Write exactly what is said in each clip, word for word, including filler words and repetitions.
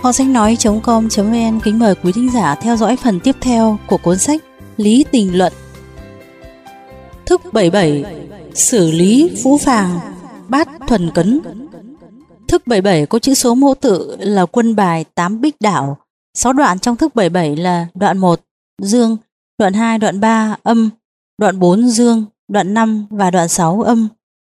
Kho sách nói chấm com chấm vn kính mời quý thính giả theo dõi phần tiếp theo của cuốn sách Lý Tình Luận. Thức bảy mươi bảy. Xử lý phũ phàng, bát thuần cấn. Thức bảy mươi bảy có chữ số mẫu tự là quân bài tám bích đảo. Sáu đoạn trong thức bảy mươi bảy là đoạn một dương, đoạn hai, đoạn ba âm, đoạn bốn dương, đoạn năm và đoạn sáu âm.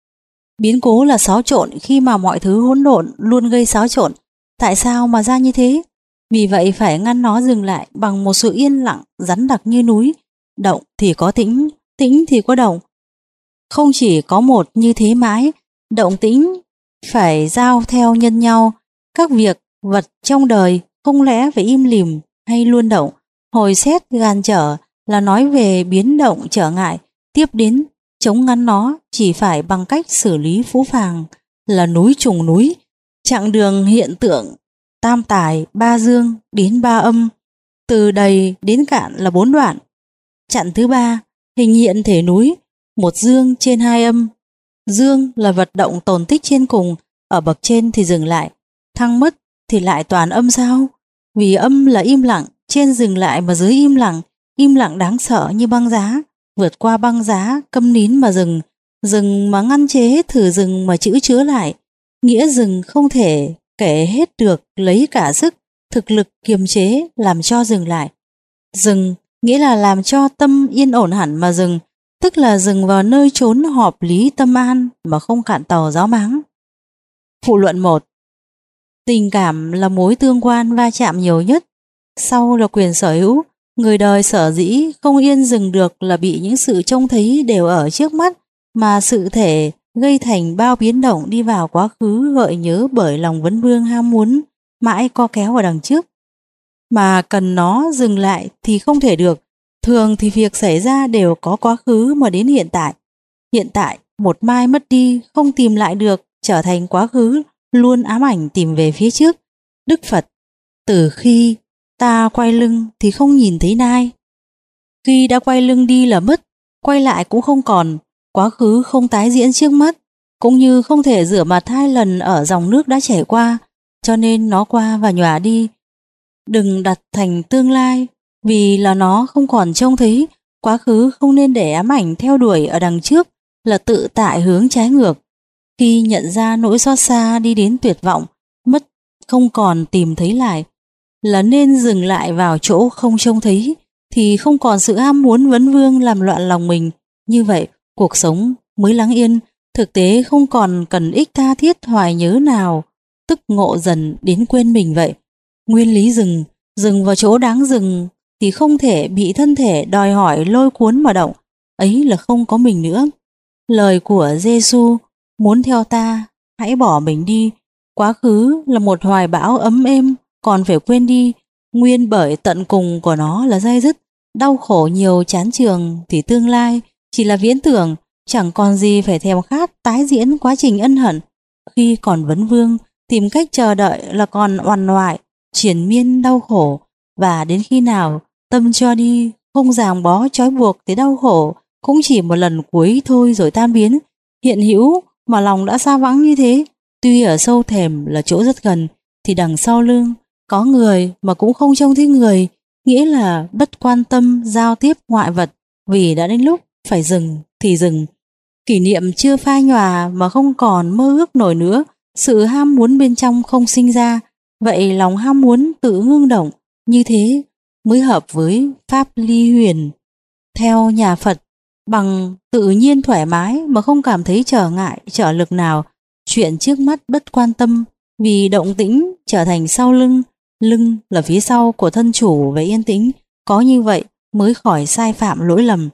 Biến cố là xáo trộn, khi mà mọi thứ hỗn độn luôn gây xáo trộn. Tại sao mà ra như thế? Vì vậy phải ngăn nó dừng lại bằng một sự yên lặng rắn đặc như núi. Động thì có tĩnh, tĩnh thì có động. Không chỉ có một như thế mãi, động tĩnh phải giao theo nhân nhau. Các việc vật trong đời không lẽ phải im lìm hay luôn động. Hồi xét gan trở là nói về biến động trở ngại, tiếp đến chống ngăn nó chỉ phải bằng cách xử lý phũ phàng là núi trùng núi. Chặng đường hiện tượng tam tài, ba dương đến ba âm, từ đầy đến cạn là bốn đoạn. Chặng thứ ba, hình hiện thể núi, một dương trên hai âm. Dương là vật động tồn tích trên cùng, ở bậc trên thì dừng lại, thăng mất thì lại toàn âm sao? Vì âm là im lặng, trên dừng lại mà dưới im lặng, im lặng đáng sợ như băng giá, vượt qua băng giá, câm nín mà dừng, dừng mà ngăn chế, thử dừng mà chữ chứa lại. Nghĩa dừng không thể kể hết được, lấy cả sức, thực lực kiềm chế làm cho dừng lại. Dừng nghĩa là làm cho tâm yên ổn hẳn mà dừng, tức là dừng vào nơi trốn họp lý tâm an mà không cạn tàu gió máng. Phụ luận một. Tình cảm là mối tương quan va chạm nhiều nhất, sau là quyền sở hữu. Người đời sở dĩ không yên dừng được là bị những sự trông thấy đều ở trước mắt mà sự thể gây thành bao biến động đi vào quá khứ, gợi nhớ bởi lòng vấn vương ham muốn mãi co kéo ở đằng trước, mà cần nó dừng lại thì không thể được. Thường thì việc xảy ra đều có quá khứ mà đến hiện tại. Hiện tại một mai mất đi không tìm lại được, trở thành quá khứ luôn ám ảnh tìm về phía trước. Đức Phật: từ khi ta quay lưng thì không nhìn thấy nai. Khi đã quay lưng đi là mất, quay lại cũng không còn. Quá khứ không tái diễn trước mắt, cũng như không thể rửa mặt hai lần ở dòng nước đã chảy qua, cho nên nó qua và nhòa đi. Đừng đặt thành tương lai, vì là nó không còn trông thấy. Quá khứ không nên để ám ảnh theo đuổi ở đằng trước, là tự tại hướng trái ngược. Khi nhận ra nỗi xót xa đi đến tuyệt vọng, mất không còn tìm thấy lại, là nên dừng lại vào chỗ không trông thấy, thì không còn sự ham muốn vấn vương làm loạn lòng mình. Như vậy cuộc sống mới lắng yên, thực tế không còn cần ích tha thiết hoài nhớ nào, tức ngộ dần đến quên mình vậy. Nguyên lý dừng, dừng vào chỗ đáng dừng thì không thể bị thân thể đòi hỏi lôi cuốn mà động, ấy là không có mình nữa. Lời của Giêsu: muốn theo ta, hãy bỏ mình đi. Quá khứ là một hoài bão ấm êm, còn phải quên đi, nguyên bởi tận cùng của nó là day dứt, đau khổ nhiều chán trường, thì tương lai chỉ là viễn tưởng, chẳng còn gì phải thèm khát tái diễn quá trình ân hận. Khi còn vấn vương, tìm cách chờ đợi là còn oằn oại, triền miên đau khổ, và đến khi nào tâm cho đi, không ràng bó trói buộc thì đau khổ cũng chỉ một lần cuối thôi rồi tan biến. Hiện hữu mà lòng đã xa vắng như thế, tuy ở sâu thềm là chỗ rất gần, thì đằng sau lưng có người mà cũng không trông thấy người, nghĩa là bất quan tâm giao tiếp ngoại vật. Vì đã đến lúc phải dừng thì dừng. Kỷ niệm chưa phai nhòa mà không còn mơ ước nổi nữa, sự ham muốn bên trong không sinh ra, vậy lòng ham muốn tự ngưng động, như thế mới hợp với pháp ly huyền. Theo nhà Phật, bằng tự nhiên thoải mái mà không cảm thấy trở ngại trở lực nào, chuyện trước mắt bất quan tâm, vì động tĩnh trở thành sau lưng, lưng là phía sau của thân chủ về yên tĩnh, có như vậy mới khỏi sai phạm lỗi lầm.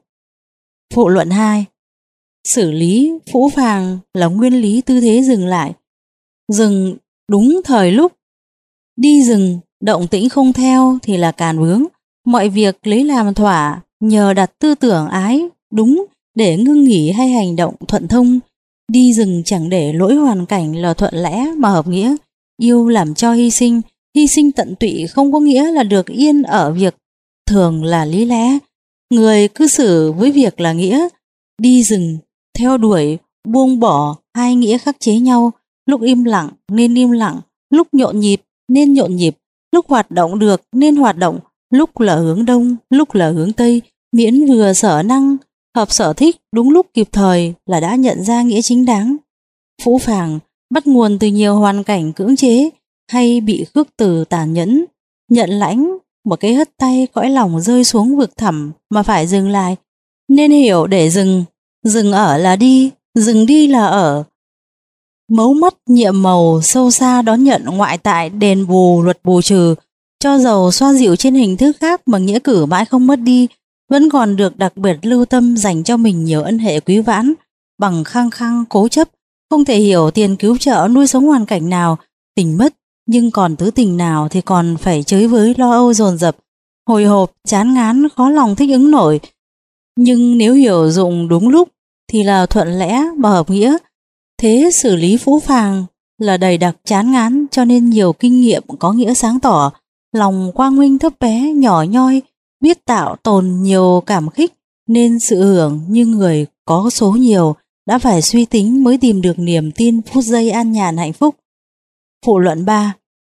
Phụ luận hai. Xử lý phũ phàng là nguyên lý tư thế dừng lại, dừng đúng thời lúc. Đi dừng, động tĩnh không theo thì là càn vướng. Mọi việc lấy làm thỏa, nhờ đặt tư tưởng ái đúng để ngưng nghỉ hay hành động thuận thông. Đi dừng chẳng để lỗi hoàn cảnh là thuận lẽ mà hợp nghĩa. Yêu làm cho hy sinh, hy sinh tận tụy không có nghĩa là được yên ở việc thường là lý lẽ. Người cư xử với việc là nghĩa. Đi dừng, theo đuổi, buông bỏ hai nghĩa khắc chế nhau. Lúc im lặng nên im lặng, lúc nhộn nhịp nên nhộn nhịp, lúc hoạt động được nên hoạt động, lúc là hướng đông, lúc là hướng tây, miễn vừa sở năng, hợp sở thích, đúng lúc kịp thời là đã nhận ra nghĩa chính đáng. Phũ phàng bắt nguồn từ nhiều hoàn cảnh cưỡng chế hay bị khước từ tàn nhẫn, nhận lãnh một cái hất tay cõi lòng rơi xuống vực thẳm mà phải dừng lại. Nên hiểu để dừng, dừng ở là đi, dừng đi là ở. Mấu mắt nhiệm màu sâu xa đón nhận ngoại tại đền bù luật bù trừ, cho dầu xoa dịu trên hình thức khác mà nghĩa cử mãi không mất đi, vẫn còn được đặc biệt lưu tâm dành cho mình nhiều ân hệ quý vãn, bằng khăng khăng cố chấp, không thể hiểu tiền cứu trợ nuôi sống hoàn cảnh nào, tình mất, nhưng còn tứ tình nào thì còn phải chới với lo âu dồn dập, hồi hộp, chán ngán, khó lòng thích ứng nổi. Nhưng nếu hiểu dụng đúng lúc thì là thuận lẽ mà hợp nghĩa. Thế xử lý phũ phàng là đầy đặc chán ngán, cho nên nhiều kinh nghiệm có nghĩa sáng tỏ, lòng quang minh thấp bé nhỏ nhoi, biết tạo tồn nhiều cảm khích, nên sự hưởng như người có số nhiều đã phải suy tính mới tìm được niềm tin phút giây an nhàn hạnh phúc. Phụ luận ba.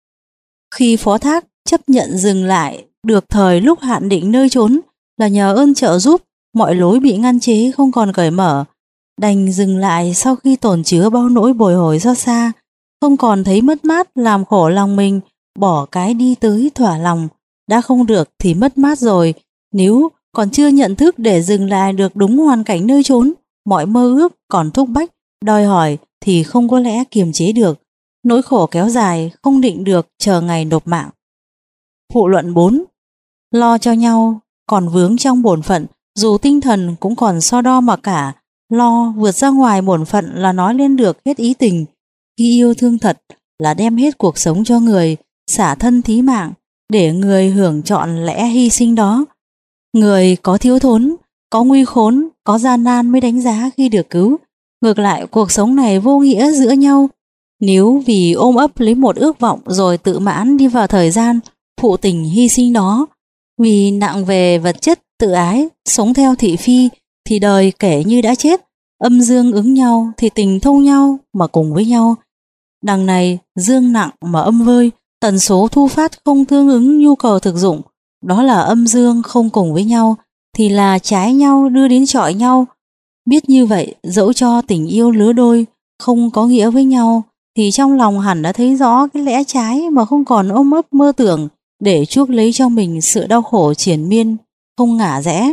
Khi phó thác chấp nhận dừng lại được thời lúc hạn định nơi trốn là nhờ ơn trợ giúp, mọi lối bị ngăn chế không còn cởi mở, đành dừng lại sau khi tồn chứa bao nỗi bồi hồi xót xa, không còn thấy mất mát làm khổ lòng mình, bỏ cái đi tới thỏa lòng. Đã không được thì mất mát rồi, nếu còn chưa nhận thức để dừng lại được đúng hoàn cảnh nơi trốn, mọi mơ ước còn thúc bách, đòi hỏi thì không có lẽ kiềm chế được, nỗi khổ kéo dài không định được chờ ngày nộp mạng. Phụ luận bốn. Lo cho nhau còn vướng trong bổn phận, dù tinh thần cũng còn so đo mà cả. Lo vượt ra ngoài bổn phận là nói lên được hết ý tình. Khi yêu thương thật là đem hết cuộc sống cho người, xả thân thí mạng để người hưởng trọn lẽ hy sinh đó. Người có thiếu thốn, có nguy khốn, có gian nan mới đánh giá khi được cứu. Ngược lại cuộc sống này vô nghĩa giữa nhau. Nếu vì ôm ấp lấy một ước vọng rồi tự mãn đi vào thời gian phụ tình hy sinh đó, vì nặng về vật chất tự ái, sống theo thị phi, thì đời kể như đã chết. Âm dương ứng nhau thì tình thông nhau mà cùng với nhau. Đằng này dương nặng mà âm vơi, tần số thu phát không tương ứng nhu cầu thực dụng, đó là âm dương không cùng với nhau, thì là trái nhau đưa đến chọi nhau. Biết như vậy, dẫu cho tình yêu lứa đôi không có nghĩa với nhau, thì trong lòng hẳn đã thấy rõ cái lẽ trái mà không còn ôm ấp mơ tưởng để chuốc lấy cho mình sự đau khổ triền miên, không ngả rẽ.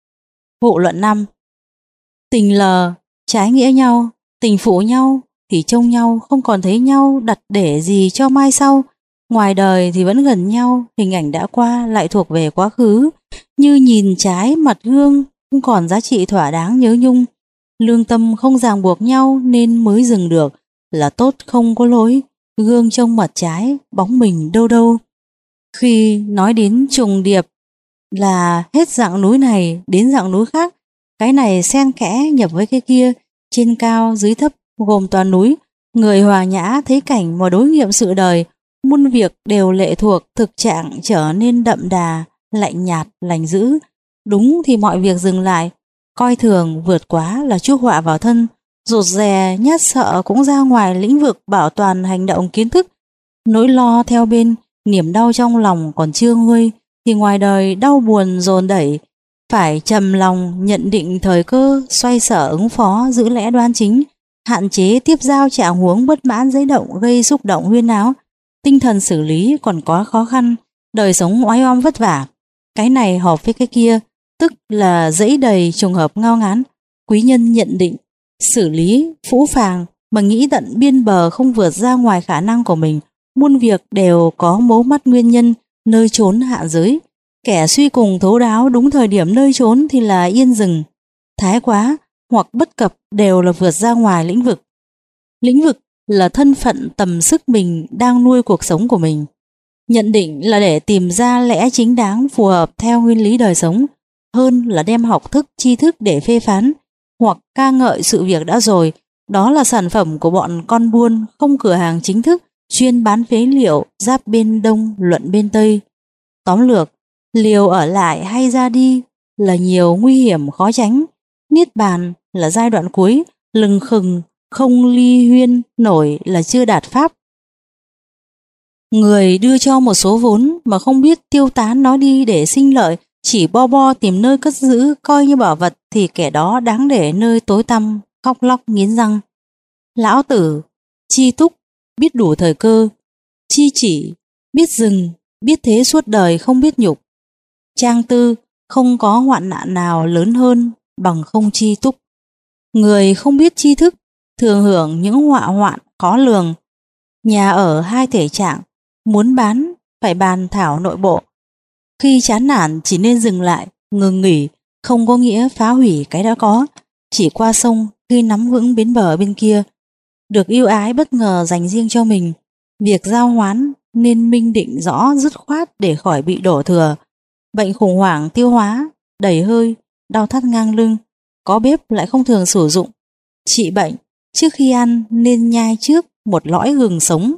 Vụ luận năm. Tình lờ, trái nghĩa nhau, tình phụ nhau thì trông nhau không còn thấy nhau đặt để gì cho mai sau. Ngoài đời thì vẫn gần nhau, hình ảnh đã qua lại thuộc về quá khứ, như nhìn trái mặt gương không còn giá trị thỏa đáng nhớ nhung. Lương tâm không ràng buộc nhau nên mới dừng được, là tốt không có lối, gương trông mặt trái, bóng mình đâu đâu. Khi nói đến trùng điệp là hết dạng núi này đến dạng núi khác, cái này xen kẽ nhập với cái kia, trên cao dưới thấp gồm toàn núi. Người hòa nhã thấy cảnh mà đối nghiệm sự đời, muôn việc đều lệ thuộc thực trạng trở nên đậm đà, lạnh nhạt, lành dữ. Đúng thì mọi việc dừng lại, coi thường vượt quá là chuốc họa vào thân, rụt rè nhát sợ cũng ra ngoài lĩnh vực bảo toàn hành động kiến thức. Nỗi lo theo bên, niềm đau trong lòng còn chưa nguôi, thì ngoài đời đau buồn dồn đẩy. Phải trầm lòng nhận định thời cơ, xoay sở ứng phó, giữ lẽ đoan chính, hạn chế tiếp giao trạng huống bất mãn dấy động gây xúc động huyên náo. Tinh thần xử lý còn quá khó khăn, đời sống oái oăm vất vả. Cái này hợp với cái kia, tức là dẫy đầy trùng hợp ngao ngán. Quý nhân nhận định xử lý phũ phàng mà nghĩ tận biên bờ không vượt ra ngoài khả năng của mình. Muôn việc đều có mấu mắt nguyên nhân, nơi trốn hạn giới. Kẻ suy cùng thấu đáo đúng thời điểm nơi trốn thì là yên dừng. Thái quá hoặc bất cập đều là vượt ra ngoài lĩnh vực. Lĩnh vực là thân phận tầm sức mình đang nuôi cuộc sống của mình. Nhận định là để tìm ra lẽ chính đáng phù hợp theo nguyên lý đời sống, hơn là đem học thức tri thức để phê phán hoặc ca ngợi sự việc đã rồi. Đó là sản phẩm của bọn con buôn không cửa hàng chính thức, chuyên bán phế liệu, giáp bên đông luận bên tây. Tóm lược, liều ở lại hay ra đi là nhiều nguy hiểm khó tránh. Niết bàn là giai đoạn cuối, lừng khừng không ly huyên nổi là chưa đạt pháp. Người đưa cho một số vốn mà không biết tiêu tán nó đi để sinh lợi, chỉ bo bo tìm nơi cất giữ coi như bảo vật, thì kẻ đó đáng để nơi tối tăm khóc lóc nghiến răng. Lão Tử: chi túc, biết đủ thời cơ; chi chỉ, biết dừng; biết thế suốt đời không biết nhục. Trang tư: không có hoạn nạn nào lớn hơn bằng không chi túc. Người không biết tri thức thường hưởng những họa hoạn khó lường. Nhà ở hai thể trạng, muốn bán phải bàn thảo nội bộ. Khi chán nản chỉ nên dừng lại, ngừng nghỉ, không có nghĩa phá hủy cái đã có. Chỉ qua sông khi nắm vững bến bờ bên kia. Được yêu ái bất ngờ dành riêng cho mình, việc giao hoán nên minh định rõ dứt khoát để khỏi bị đổ thừa. Bệnh khủng hoảng tiêu hóa, đầy hơi, đau thắt ngang lưng, có bếp lại không thường sử dụng. Trị bệnh, trước khi ăn nên nhai trước một lõi gừng sống.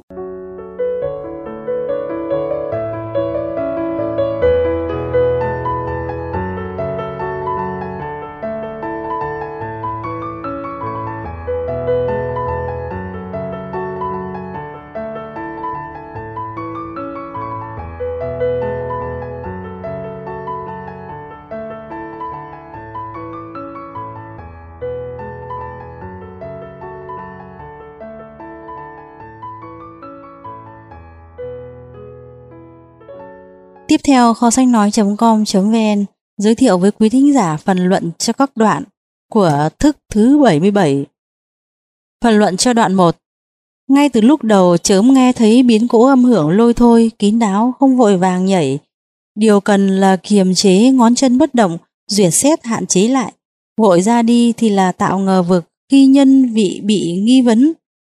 Tiếp theo, kho sách nói chấm com chấm vn giới thiệu với quý thính giả phần luận cho các đoạn của thức thứ bảy mươi bảy. Phần luận cho đoạn một. Ngay từ lúc đầu chớm nghe thấy biến cố âm hưởng lôi thôi, kín đáo, không vội vàng nhảy. Điều cần là kiềm chế ngón chân bất động, duyệt xét hạn chế lại. Vội ra đi thì là tạo ngờ vực khi nhân vị bị nghi vấn.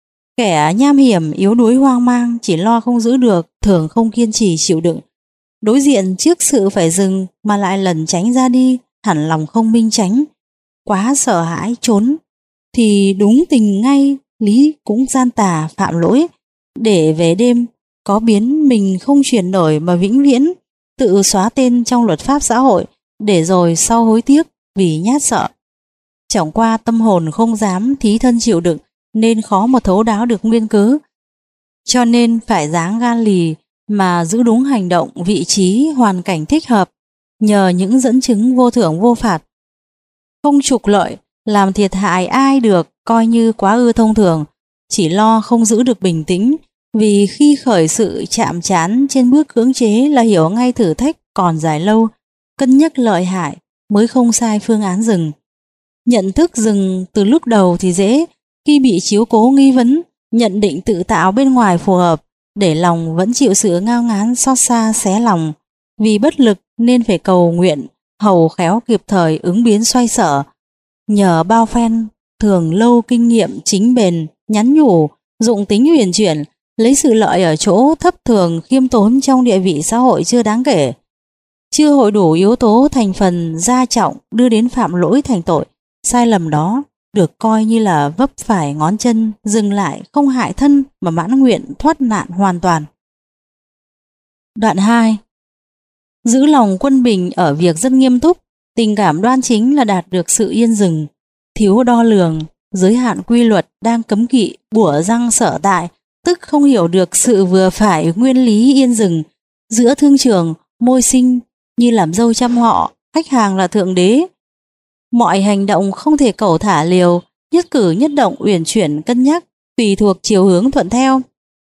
Kẻ nham hiểm, yếu đuối hoang mang, chỉ lo không giữ được, thường không kiên trì chịu đựng. Đối diện trước sự phải dừng mà lại lẩn tránh ra đi, hẳn lòng không minh tránh, quá sợ hãi trốn, thì đúng tình ngay lý cũng gian tà phạm lỗi, để về đêm có biến mình không chuyển nổi mà vĩnh viễn tự xóa tên trong luật pháp xã hội, để rồi sau hối tiếc vì nhát sợ. Chẳng qua tâm hồn không dám thí thân chịu đựng, nên khó mà thấu đáo được nguyên cớ, cho nên phải dáng gan lì mà giữ đúng hành động, vị trí, hoàn cảnh thích hợp, nhờ những dẫn chứng vô thưởng vô phạt, không trục lợi, làm thiệt hại ai được, coi như quá ư thông thường. Chỉ lo không giữ được bình tĩnh, vì khi khởi sự chạm trán trên bước cưỡng chế là hiểu ngay thử thách còn dài lâu, cân nhắc lợi hại mới không sai phương án dừng. Nhận thức dừng từ lúc đầu thì dễ, khi bị chiếu cố nghi vấn, nhận định tự tạo bên ngoài phù hợp, để lòng vẫn chịu sự ngao ngán xót xa xé lòng. Vì bất lực nên phải cầu nguyện, hầu khéo kịp thời ứng biến xoay sở. Nhờ bao phen, thường lâu kinh nghiệm chính bền, nhắn nhủ, dụng tính huyền chuyển, lấy sự lợi ở chỗ thấp thường khiêm tốn trong địa vị xã hội chưa đáng kể. Chưa hội đủ yếu tố thành phần gia trọng đưa đến phạm lỗi thành tội. Sai lầm đó được coi như là vấp phải ngón chân, dừng lại không hại thân mà mãn nguyện thoát nạn hoàn toàn. Đoạn hai. Giữ lòng quân bình ở việc rất nghiêm túc, tình cảm đoan chính là đạt được sự yên dừng. Thiếu đo lường, giới hạn quy luật đang cấm kỵ, bủa răng sở tại, tức không hiểu được sự vừa phải nguyên lý yên dừng. Giữa thương trường, môi sinh như làm dâu trăm họ, khách hàng là thượng đế. Mọi hành động không thể cẩu thả liều, nhất cử nhất động uyển chuyển cân nhắc, tùy thuộc chiều hướng thuận theo.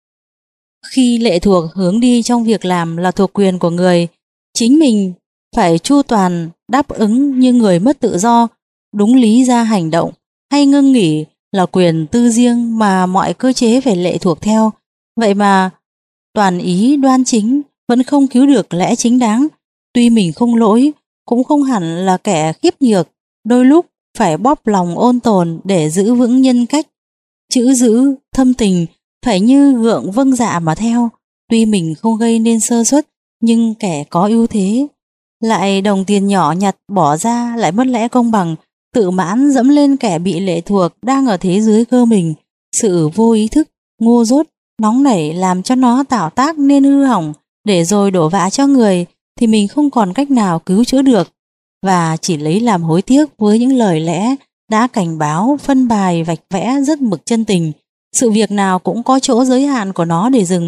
Khi lệ thuộc hướng đi trong việc làm là thuộc quyền của người, chính mình phải chu toàn đáp ứng như người mất tự do, đúng lý ra hành động hay ngưng nghỉ là quyền tư riêng mà mọi cơ chế phải lệ thuộc theo. Vậy mà toàn ý đoan chính vẫn không cứu được lẽ chính đáng. Tuy mình không lỗi, cũng không hẳn là kẻ khiếp nhược, đôi lúc phải bóp lòng ôn tồn để giữ vững nhân cách. Chữ giữ, thâm tình phải như gượng vâng dạ mà theo. Tuy mình không gây nên sơ suất, nhưng kẻ có ưu thế lại đồng tiền nhỏ nhặt bỏ ra lại mất lẽ công bằng, tự mãn dẫm lên kẻ bị lệ thuộc đang ở thế dưới cơ mình. Sự vô ý thức, ngu dốt, nóng nảy làm cho nó tạo tác nên hư hỏng, để rồi đổ vạ cho người thì mình không còn cách nào cứu chữa được, và chỉ lấy làm hối tiếc với những lời lẽ đã cảnh báo, phân bài, vạch vẽ rất mực chân tình. Sự việc nào cũng có chỗ giới hạn của nó để dừng,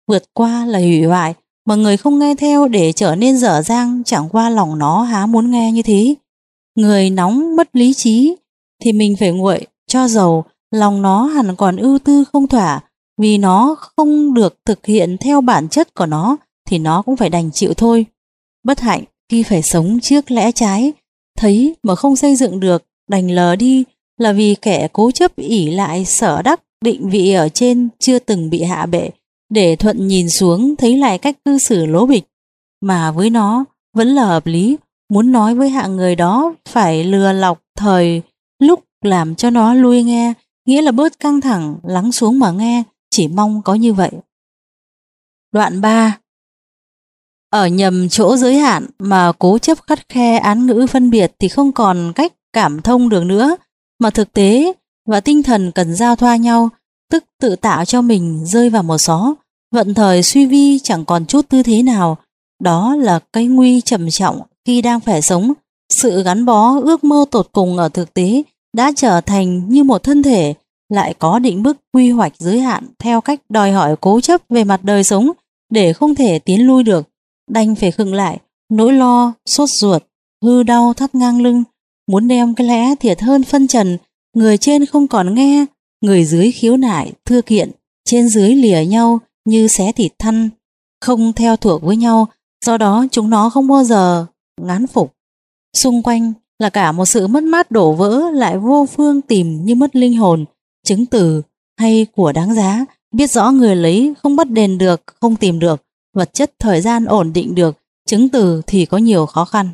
vượt qua là hủy hoại, mà người không nghe theo để trở nên dở dang, chẳng qua lòng nó há muốn nghe như thế. Người nóng mất lý trí thì mình phải nguội, cho dầu lòng nó hẳn còn ưu tư không thỏa, vì nó không được thực hiện theo bản chất của nó thì nó cũng phải đành chịu thôi. Bất hạnh khi phải sống trước lẽ trái, thấy mà không xây dựng được, đành lờ đi, là vì kẻ cố chấp ỷ lại sở đắc định vị ở trên chưa từng bị hạ bệ, để thuận nhìn xuống thấy lại cách cư xử lố bịch, mà với nó vẫn là hợp lý. Muốn nói với hạng người đó phải lừa lọc thời lúc làm cho nó lui nghe, nghĩa là bớt căng thẳng, lắng xuống mà nghe, chỉ mong có như vậy. Đoạn ba. Ở nhầm chỗ giới hạn mà cố chấp khắt khe án ngữ phân biệt thì không còn cách cảm thông được nữa, mà thực tế và tinh thần cần giao thoa nhau, tức tự tạo cho mình rơi vào một xó, vận thời suy vi chẳng còn chút tư thế nào. Đó là cái nguy trầm trọng khi đang phải sống. Sự gắn bó ước mơ tột cùng ở thực tế đã trở thành như một thân thể, lại có định mức quy hoạch giới hạn theo cách đòi hỏi cố chấp về mặt đời sống, để không thể tiến lui được, đành phải khựng lại. Nỗi lo, sốt ruột, hư đau thắt ngang lưng, muốn đem cái lẽ thiệt hơn phân trần. Người trên không còn nghe, người dưới khiếu nại thưa kiện, trên dưới lìa nhau như xé thịt thăn, không theo thuộc với nhau, do đó chúng nó không bao giờ ngán phục. Xung quanh là cả một sự mất mát đổ vỡ, lại vô phương tìm như mất linh hồn. Chứng từ hay của đáng giá, biết rõ người lấy không bắt đền được, không tìm được, vật chất thời gian ổn định được, chứng từ thì có nhiều khó khăn.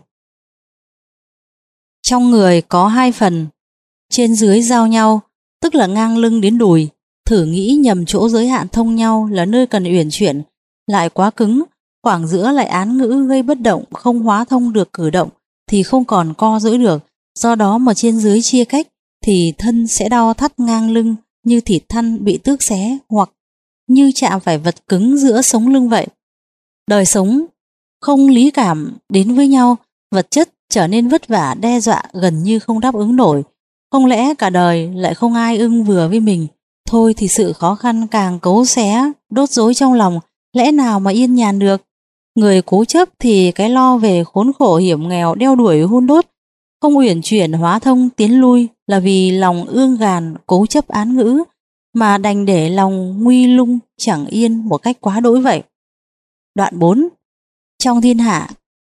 Trong người có hai phần, trên dưới giao nhau, tức là ngang lưng đến đùi. Thử nghĩ nhầm chỗ giới hạn thông nhau là nơi cần uyển chuyển, lại quá cứng, khoảng giữa lại án ngữ gây bất động, không hóa thông được cử động thì không còn co duỗi được. Do đó mà trên dưới chia cách thì thân sẽ đau thắt ngang lưng như thịt thăn bị tước xé, hoặc như chạm phải vật cứng giữa sống lưng vậy. Đời sống không lý cảm đến với nhau, vật chất trở nên vất vả, đe dọa, gần như không đáp ứng nổi. Không lẽ cả đời lại không ai ưng vừa với mình? Thôi thì sự khó khăn càng cấu xé, đốt rối trong lòng, lẽ nào mà yên nhàn được? Người cố chấp thì cái lo về khốn khổ hiểm nghèo đeo đuổi hun đốt, không uyển chuyển hóa thông tiến lui, là vì lòng ương gàn cố chấp án ngữ, mà đành để lòng nguy lung chẳng yên một cách quá đỗi vậy. Đoạn bốn. Trong thiên hạ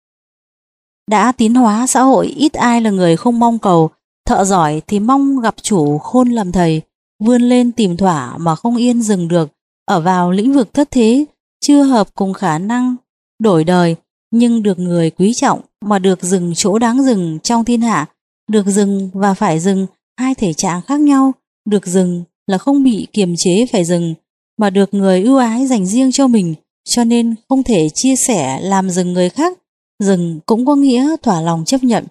đã tiến hóa xã hội, ít ai là người không mong cầu. Thợ giỏi thì mong gặp chủ khôn làm thầy, vươn lên tìm thỏa mà không yên dừng được, ở vào lĩnh vực thất thế, chưa hợp cùng khả năng đổi đời, nhưng được người quý trọng, mà được dừng chỗ đáng dừng trong thiên hạ. Được dừng và phải dừng, hai thể trạng khác nhau. Được dừng là không bị kiềm chế phải dừng, mà được người ưu ái dành riêng cho mình, cho nên không thể chia sẻ làm dừng người khác. Dừng cũng có nghĩa thỏa lòng chấp nhận.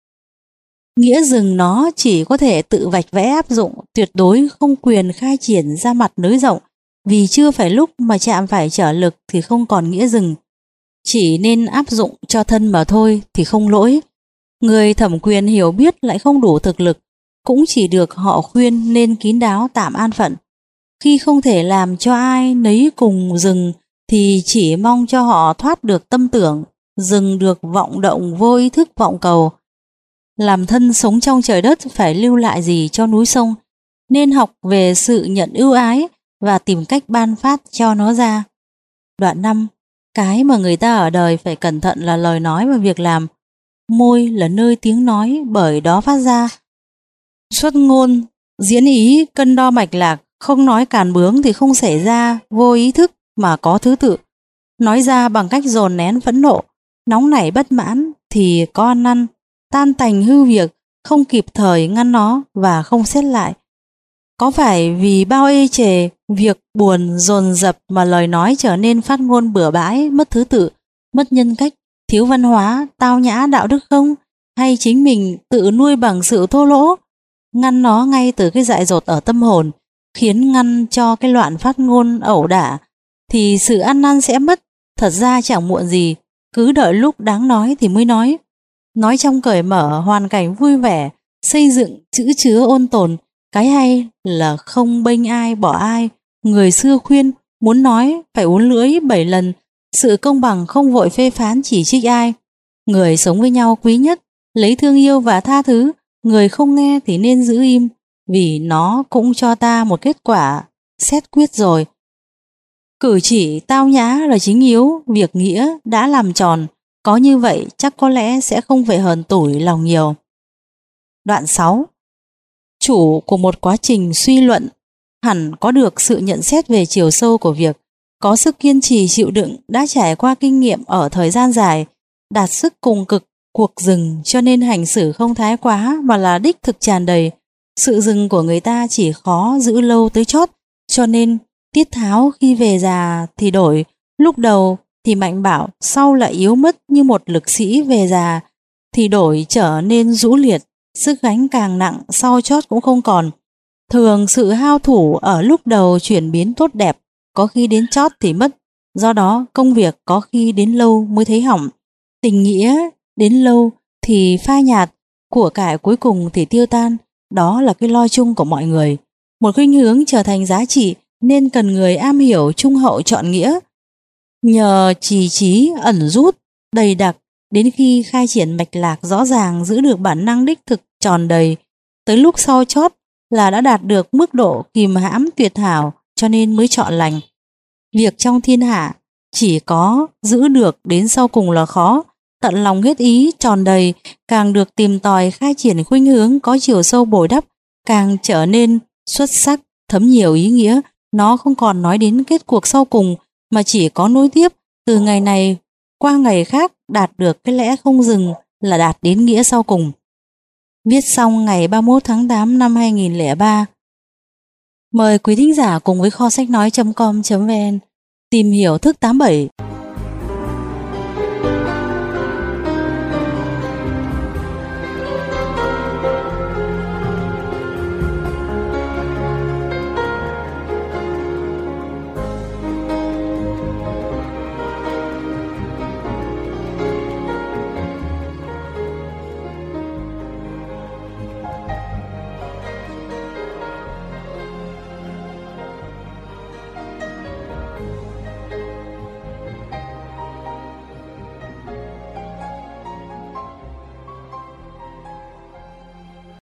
Nghĩa dừng nó chỉ có thể tự vạch vẽ áp dụng, tuyệt đối không quyền khai triển ra mặt nới rộng, vì chưa phải lúc mà chạm phải trở lực thì không còn nghĩa dừng. Chỉ nên áp dụng cho thân mà thôi thì không lỗi. Người thẩm quyền hiểu biết lại không đủ thực lực, cũng chỉ được họ khuyên nên kín đáo tạm an phận. Khi không thể làm cho ai nấy cùng dừng thì chỉ mong cho họ thoát được tâm tưởng, dừng được vọng động vô ý thức vọng cầu. Làm thân sống trong trời đất phải lưu lại gì cho núi sông, nên học về sự nhận ưu ái và tìm cách ban phát cho nó ra. Đoạn năm. Cái mà người ta ở đời phải cẩn thận là lời nói và việc làm. Môi là nơi tiếng nói bởi đó phát ra. Xuất ngôn, diễn ý, cân đo mạch lạc, không nói càn bướng thì không xảy ra vô ý thức mà có thứ tự. Nói ra bằng cách dồn nén phẫn nộ, nóng nảy bất mãn thì có ăn năn, tan tành hư việc, không kịp thời ngăn nó và không xét lại. Có phải vì bao ê chề, việc buồn dồn dập mà lời nói trở nên phát ngôn bừa bãi, mất thứ tự, mất nhân cách, thiếu văn hóa, tao nhã đạo đức không? Hay chính mình tự nuôi bằng sự thô lỗ, ngăn nó ngay từ cái dại dột ở tâm hồn, khiến ngăn cho cái loạn phát ngôn ẩu đả, thì sự ăn năn sẽ mất. Thật ra chẳng muộn gì, cứ đợi lúc đáng nói thì mới nói. Nói trong cởi mở, hoàn cảnh vui vẻ, xây dựng, chữ chứa ôn tồn. Cái hay là không bênh ai bỏ ai. Người xưa khuyên muốn nói phải uốn lưỡi bảy lần, sự công bằng không vội phê phán chỉ trích ai. Người sống với nhau quý nhất, lấy thương yêu và tha thứ, người không nghe thì nên giữ im, vì nó cũng cho ta một kết quả xét quyết rồi. Cử chỉ tao nhã là chính yếu, việc nghĩa đã làm tròn, có như vậy chắc có lẽ sẽ không phải hờn tủi lòng nhiều. Đoạn sáu. Chủ của một quá trình suy luận hẳn có được sự nhận xét về chiều sâu của việc, có sức kiên trì chịu đựng, đã trải qua kinh nghiệm ở thời gian dài, đạt sức cùng cực cuộc dừng, cho nên hành xử không thái quá mà là đích thực tràn đầy. Sự dừng của người ta chỉ khó giữ lâu tới chót, cho nên tiết tháo khi về già thì đổi, lúc đầu thì mạnh bạo, sau lại yếu mất như một lực sĩ về già thì đổi trở nên rũ liệt, sức gánh càng nặng, sau chót cũng không còn. Thường sự hao thủ ở lúc đầu chuyển biến tốt đẹp, có khi đến chót thì mất, do đó công việc có khi đến lâu mới thấy hỏng, tình nghĩa đến lâu thì phai nhạt, của cải cuối cùng thì tiêu tan. Đó là cái lo chung của mọi người. Một khuynh hướng trở thành giá trị nên cần người am hiểu trung hậu chọn nghĩa, nhờ trì trí ẩn rút đầy đặc, đến khi khai triển mạch lạc rõ ràng, giữ được bản năng đích thực tròn đầy, tới lúc sau chót là đã đạt được mức độ kìm hãm tuyệt hảo, cho nên mới chọn lành. Việc trong thiên hạ chỉ có giữ được đến sau cùng là khó, tận lòng hết ý tròn đầy càng được tìm tòi khai triển khuynh hướng có chiều sâu bồi đắp, càng trở nên xuất sắc, thấm nhiều ý nghĩa. Nó không còn nói đến kết cuộc sau cùng mà chỉ có nối tiếp từ ngày này qua ngày khác, đạt được cái lẽ không dừng là đạt đến nghĩa sau cùng. Viết xong ngày ba mươi mốt tháng tám năm hai nghìn không trăm lẻ ba. Mời quý thính giả cùng với kho sách nói chấm com chấm vn tìm hiểu thức tám bảy.